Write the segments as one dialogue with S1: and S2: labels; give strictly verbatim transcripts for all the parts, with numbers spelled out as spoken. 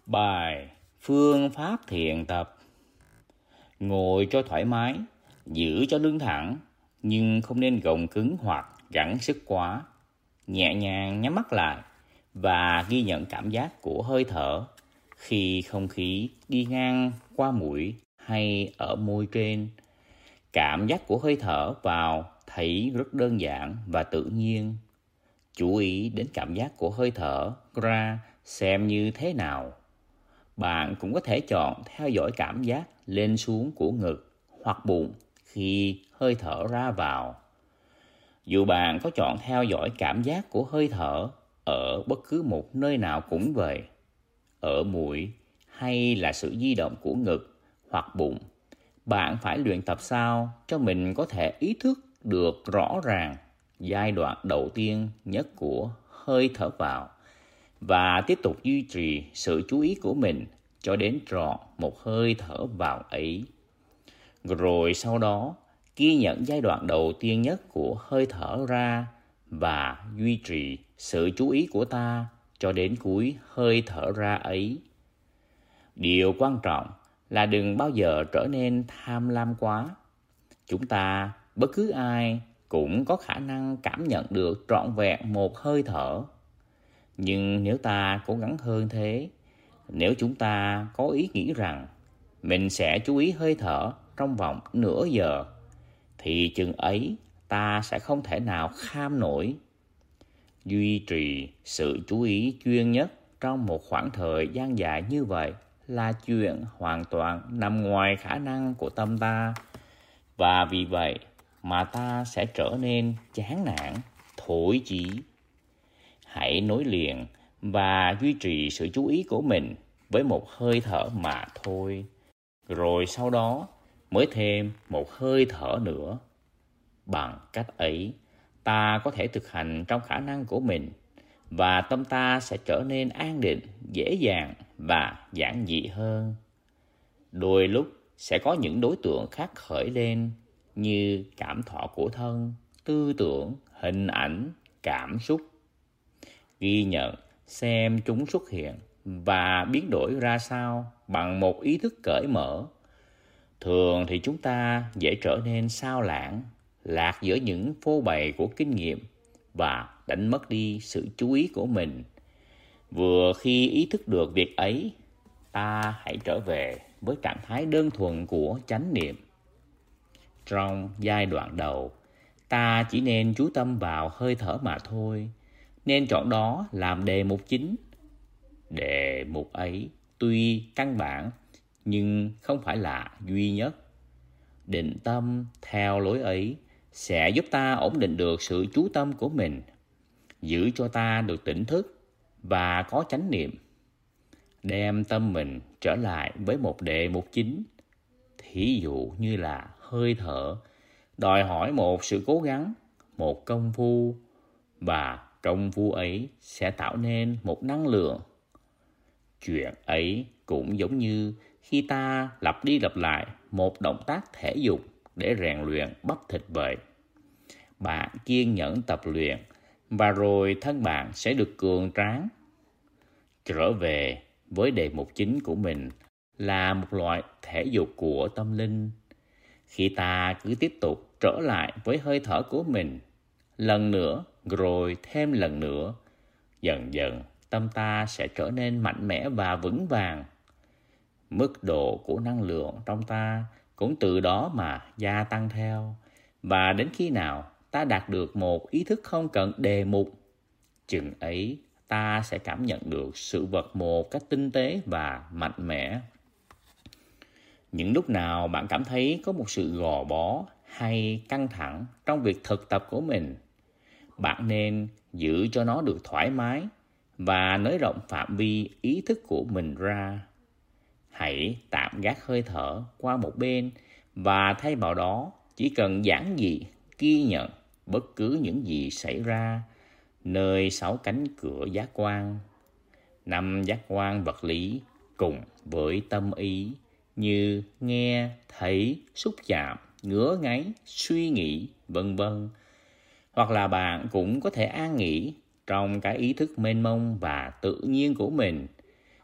S1: Bài phương pháp thiền tập. Ngồi cho thoải mái, giữ cho lưng thẳng, nhưng không nên gồng cứng hoặc gắng sức quá. Nhẹ nhàng nhắm mắt lại và ghi nhận cảm giác của hơi thở khi không khí đi ngang qua mũi hay ở môi trên. Cảm giác của hơi thở vào thấy rất đơn giản và tự nhiên. Chú ý đến cảm giác của hơi thở ra xem như thế nào. Bạn cũng có thể chọn theo dõi cảm giác lên xuống của ngực hoặc bụng khi hơi thở ra vào. Dù bạn có chọn theo dõi cảm giác của hơi thở ở bất cứ một nơi nào cũng vậy, ở mũi hay là sự di động của ngực hoặc bụng, bạn phải luyện tập sao cho mình có thể ý thức được rõ ràng giai đoạn đầu tiên nhất của hơi thở vào và tiếp tục duy trì sự chú ý của mình cho đến trọn một hơi thở vào ấy. Rồi sau đó, ghi nhận giai đoạn đầu tiên nhất của hơi thở ra và duy trì sự chú ý của ta cho đến cuối hơi thở ra ấy. Điều quan trọng là đừng bao giờ trở nên tham lam quá. Chúng ta, bất cứ ai, cũng có khả năng cảm nhận được trọn vẹn một hơi thở. Nhưng nếu ta cố gắng hơn thế, nếu chúng ta có ý nghĩ rằng mình sẽ chú ý hơi thở trong vòng nửa giờ, thì chừng ấy ta sẽ không thể nào kham nổi. Duy trì sự chú ý chuyên nhất trong một khoảng thời gian dài như vậy là chuyện hoàn toàn nằm ngoài khả năng của tâm ta. Và vì vậy mà ta sẽ trở nên chán nản, thối chí. Hãy nối liền và duy trì sự chú ý của mình với một hơi thở mà thôi. Rồi sau đó mới thêm một hơi thở nữa. Bằng cách ấy, ta có thể thực hành trong khả năng của mình và tâm ta sẽ trở nên an định, dễ dàng và giản dị hơn. Đôi lúc sẽ có những đối tượng khác khởi lên như cảm thọ của thân, tư tưởng, hình ảnh, cảm xúc. Ghi nhận xem chúng xuất hiện và biến đổi ra sao bằng một ý thức cởi mở. Thường thì chúng ta dễ trở nên sao lãng, lạc giữa những phô bày của kinh nghiệm và đánh mất đi sự chú ý của mình. Vừa khi ý thức được việc ấy, ta hãy trở về với trạng thái đơn thuần của chánh niệm. Trong giai đoạn đầu, ta chỉ nên chú tâm vào hơi thở mà thôi, nên chọn đó làm đề mục chính. Đề mục ấy tuy căn bản nhưng không phải là duy nhất. Định tâm theo lối ấy sẽ giúp ta ổn định được sự chú tâm của mình, giữ cho ta được tỉnh thức và có chánh niệm. Đem tâm mình trở lại với một đề mục chính, thí dụ như là hơi thở, đòi hỏi một sự cố gắng, một công phu, và công phu ấy sẽ tạo nên một năng lượng. Chuyện ấy cũng giống như khi ta lặp đi lặp lại một động tác thể dục để rèn luyện bắp thịt vậy. Bạn kiên nhẫn tập luyện và rồi thân bạn sẽ được cường tráng. Trở về với đề mục chính của mình là một loại thể dục của tâm linh. Khi ta cứ tiếp tục trở lại với hơi thở của mình, lần nữa rồi thêm lần nữa, dần dần tâm ta sẽ trở nên mạnh mẽ và vững vàng. Mức độ của năng lượng trong ta cũng từ đó mà gia tăng theo. Và đến khi nào ta đạt được một ý thức không cần đề mục, chừng ấy ta sẽ cảm nhận được sự vật một cách tinh tế và mạnh mẽ. Những lúc nào bạn cảm thấy có một sự gò bó hay căng thẳng trong việc thực tập của mình, bạn nên giữ cho nó được thoải mái và nới rộng phạm vi ý thức của mình ra. Hãy tạm gác hơi thở qua một bên và thay vào đó chỉ cần giản dị ghi nhận bất cứ những gì xảy ra nơi sáu cánh cửa giác quan. Năm giác quan vật lý cùng với tâm ý như nghe, thấy, xúc chạm, ngứa ngáy, suy nghĩ, vân vân. Hoặc là bạn cũng có thể an nghỉ trong cái ý thức mênh mông và tự nhiên của mình,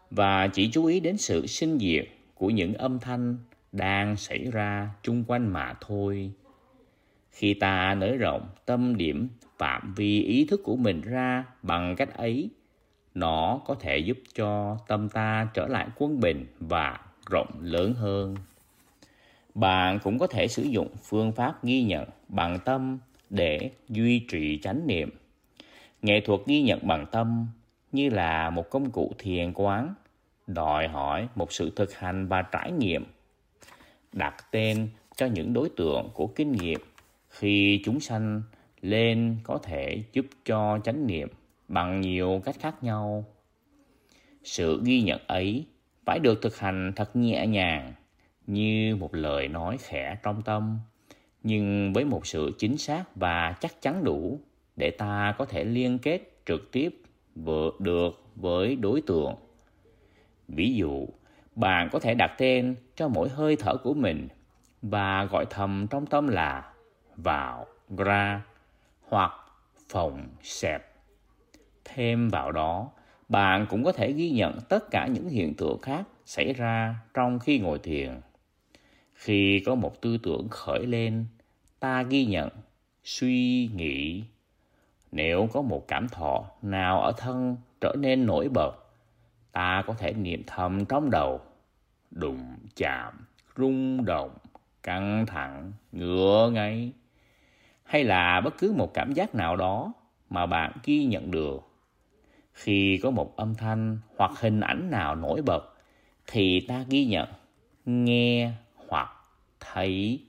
S1: và chỉ chú ý đến sự sinh diệt của những âm thanh đang xảy ra chung quanh mà thôi. Khi ta nới rộng tâm điểm phạm vi ý thức của mình ra bằng cách ấy, nó có thể giúp cho tâm ta trở lại quân bình và rộng lớn hơn. Bạn cũng có thể sử dụng phương pháp ghi nhận bằng tâm để duy trì chánh niệm. Nghệ thuật ghi nhận bằng tâm như là một công cụ thiền quán, đòi hỏi một sự thực hành và trải nghiệm. Đặt tên cho những đối tượng của kinh nghiệm khi chúng sanh lên có thể giúp cho chánh niệm bằng nhiều cách khác nhau. Sự ghi nhận ấy phải được thực hành thật nhẹ nhàng, như một lời nói khẽ trong tâm, nhưng với một sự chính xác và chắc chắn đủ để ta có thể liên kết trực tiếp được với đối tượng. Ví dụ, bạn có thể đặt tên cho mỗi hơi thở của mình và gọi thầm trong tâm là vào, ra hoặc phòng, xẹp. Thêm vào đó, bạn cũng có thể ghi nhận tất cả những hiện tượng khác xảy ra trong khi ngồi thiền. Khi có một tư tưởng khởi lên, ta ghi nhận, suy nghĩ. Nếu có một cảm thọ nào ở thân trở nên nổi bật, ta có thể niệm thầm trong đầu: đụng chạm, rung động, căng thẳng, ngứa ngáy. Hay là bất cứ một cảm giác nào đó mà bạn ghi nhận được. Khi có một âm thanh hoặc hình ảnh nào nổi bật, thì ta ghi nhận, nghe hoặc thấy.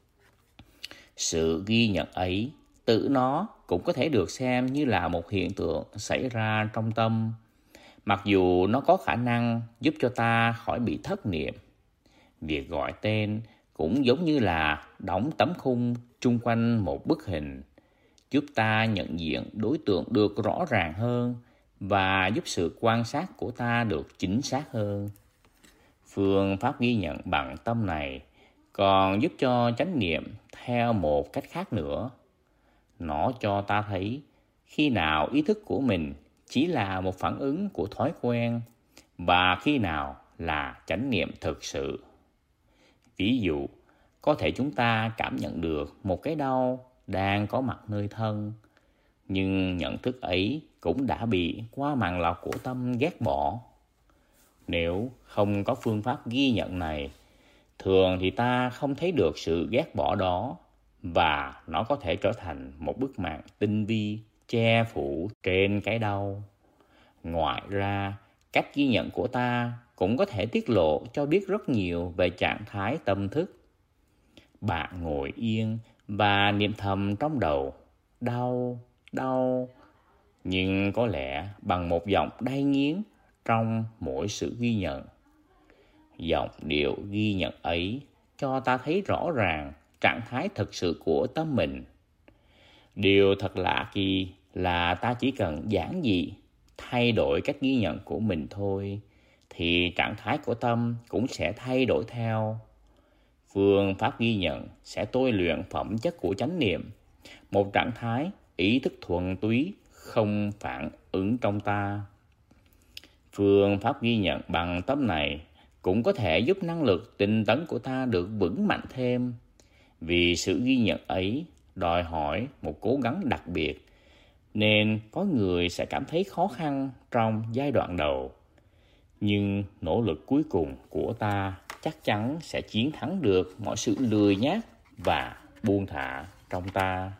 S1: Sự ghi nhận ấy, tự nó cũng có thể được xem như là một hiện tượng xảy ra trong tâm, mặc dù nó có khả năng giúp cho ta khỏi bị thất niệm. Việc gọi tên cũng giống như là đóng tấm khung chung quanh một bức hình, giúp ta nhận diện đối tượng được rõ ràng hơn và giúp sự quan sát của ta được chính xác hơn. Phương pháp ghi nhận bằng tâm này còn giúp cho chánh niệm theo một cách khác nữa. Nó cho ta thấy khi nào ý thức của mình chỉ là một phản ứng của thói quen và khi nào là chánh niệm thực sự. Ví dụ, có thể chúng ta cảm nhận được một cái đau đang có mặt nơi thân, nhưng nhận thức ấy cũng đã bị qua màng lọc của tâm ghét bỏ. Nếu không có phương pháp ghi nhận này, thường thì ta không thấy được sự ghét bỏ đó, và nó có thể trở thành một bức màn tinh vi che phủ trên cái đau. Ngoài ra, cách ghi nhận của ta cũng có thể tiết lộ cho biết rất nhiều về trạng thái tâm thức. Bạn ngồi yên và niệm thầm trong đầu: đau, đau, nhưng có lẽ bằng một giọng đay nghiến trong mỗi sự ghi nhận. Giọng điệu ghi nhận ấy cho ta thấy rõ ràng trạng thái thực sự của tâm mình. Điều thật lạ kỳ là ta chỉ cần giản dị thay đổi cách ghi nhận của mình thôi, thì trạng thái của tâm cũng sẽ thay đổi theo. Phương pháp ghi nhận sẽ tôi luyện phẩm chất của chánh niệm, một trạng thái ý thức thuần túy, không phản ứng trong ta. Phương pháp ghi nhận bằng tâm này cũng có thể giúp năng lực tinh tấn của ta được vững mạnh thêm, vì sự ghi nhận ấy đòi hỏi một cố gắng đặc biệt, nên có người sẽ cảm thấy khó khăn trong giai đoạn đầu. Nhưng nỗ lực cuối cùng của ta chắc chắn sẽ chiến thắng được mọi sự lười nhác và buông thả trong ta.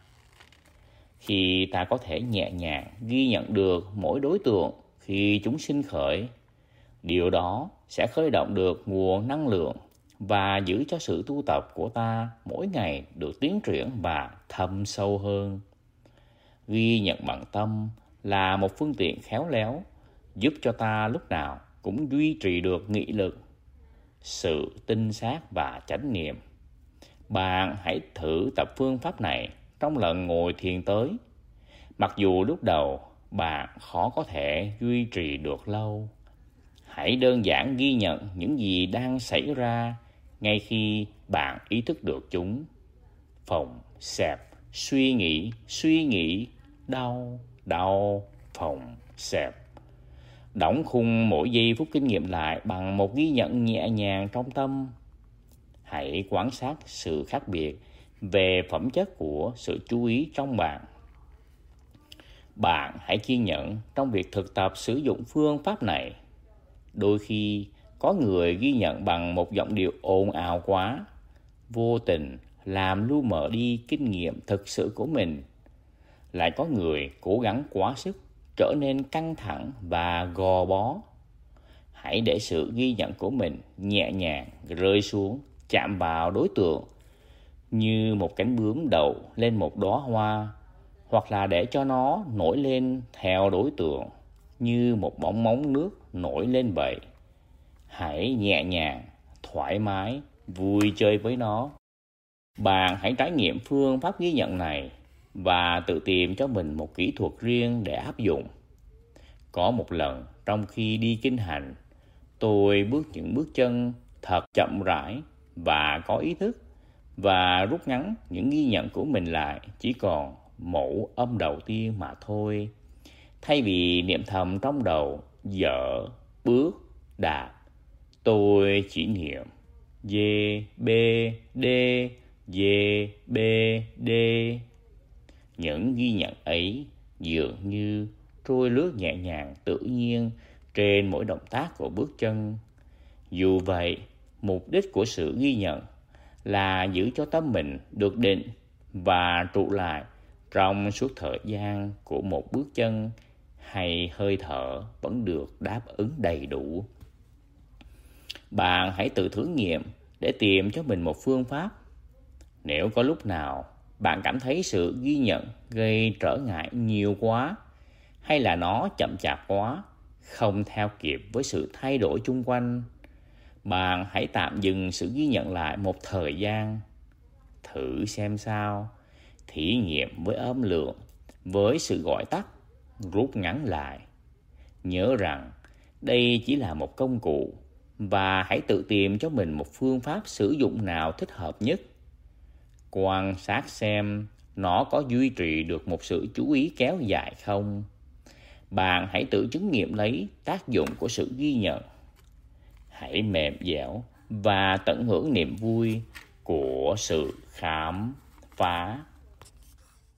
S1: Khi ta có thể nhẹ nhàng ghi nhận được mỗi đối tượng khi chúng sinh khởi, điều đó sẽ khơi động được nguồn năng lượng và giữ cho sự tu tập của ta mỗi ngày được tiến triển và thâm sâu hơn. Ghi nhận bằng tâm là một phương tiện khéo léo, giúp cho ta lúc nào cũng duy trì được nghị lực, sự tinh sát và chánh niệm. Bạn hãy thử tập phương pháp này trong lần ngồi thiền tới. Mặc dù lúc đầu bạn khó có thể duy trì được lâu, hãy đơn giản ghi nhận những gì đang xảy ra ngay khi bạn ý thức được chúng. Phồng, xẹp, suy nghĩ, suy nghĩ, đau, đau, phồng, xẹp. Đóng khung mỗi giây phút kinh nghiệm lại bằng một ghi nhận nhẹ nhàng trong tâm. Hãy quan sát sự khác biệt về phẩm chất của sự chú ý trong bạn. Bạn hãy kiên nhẫn trong việc thực tập sử dụng phương pháp này. Đôi khi có người ghi nhận bằng một giọng điệu ồn ào quá, vô tình làm lu mờ đi kinh nghiệm thực sự của mình. Lại có người cố gắng quá sức, trở nên căng thẳng và gò bó. Hãy để sự ghi nhận của mình nhẹ nhàng rơi xuống, chạm vào đối tượng như một cánh bướm đậu lên một đóa hoa, hoặc là để cho nó nổi lên theo đối tượng như một bong bóng nước nổi lên vậy. Hãy nhẹ nhàng, thoải mái, vui chơi với nó. Bạn hãy trải nghiệm phương pháp ghi nhận này và tự tìm cho mình một kỹ thuật riêng để áp dụng. Có một lần trong khi đi kinh hành, tôi bước những bước chân thật chậm rãi và có ý thức, và rút ngắn những ghi nhận của mình lại chỉ còn mẫu âm đầu tiên mà thôi. Thay vì niệm thầm trong đầu dở, bước, đạp, tôi chỉ niệm D, B, D, D, B, D. Những ghi nhận ấy dường như trôi lướt nhẹ nhàng tự nhiên trên mỗi động tác của bước chân. Dù vậy, mục đích của sự ghi nhận là giữ cho tâm mình được định và trụ lại trong suốt thời gian của một bước chân, hay hơi thở vẫn được đáp ứng đầy đủ. Bạn hãy tự thử nghiệm để tìm cho mình một phương pháp. Nếu có lúc nào bạn cảm thấy sự ghi nhận gây trở ngại nhiều quá, hay là nó chậm chạp quá, không theo kịp với sự thay đổi chung quanh, bạn hãy tạm dừng sự ghi nhận lại một thời gian. Thử xem sao. Thí nghiệm với âm lượng, với sự gọi tắt, rút ngắn lại. Nhớ rằng đây chỉ là một công cụ, và hãy tự tìm cho mình một phương pháp sử dụng nào thích hợp nhất. Quan sát xem nó có duy trì được một sự chú ý kéo dài không. Bạn hãy tự chứng nghiệm lấy tác dụng của sự ghi nhận. Hãy mềm dẻo và tận hưởng niềm vui của sự khám phá.